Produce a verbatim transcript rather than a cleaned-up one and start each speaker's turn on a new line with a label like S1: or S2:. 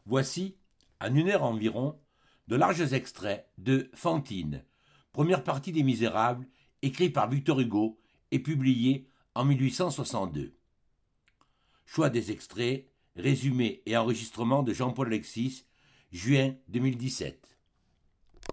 S1: Voici, en une heure environ, de larges extraits de Fantine, première partie des Misérables, écrit par Victor Hugo et publié en mille huit cent soixante-deux. Choix des extraits, résumé et enregistrement de Jean-Paul Alexis, juin deux mille dix-sept.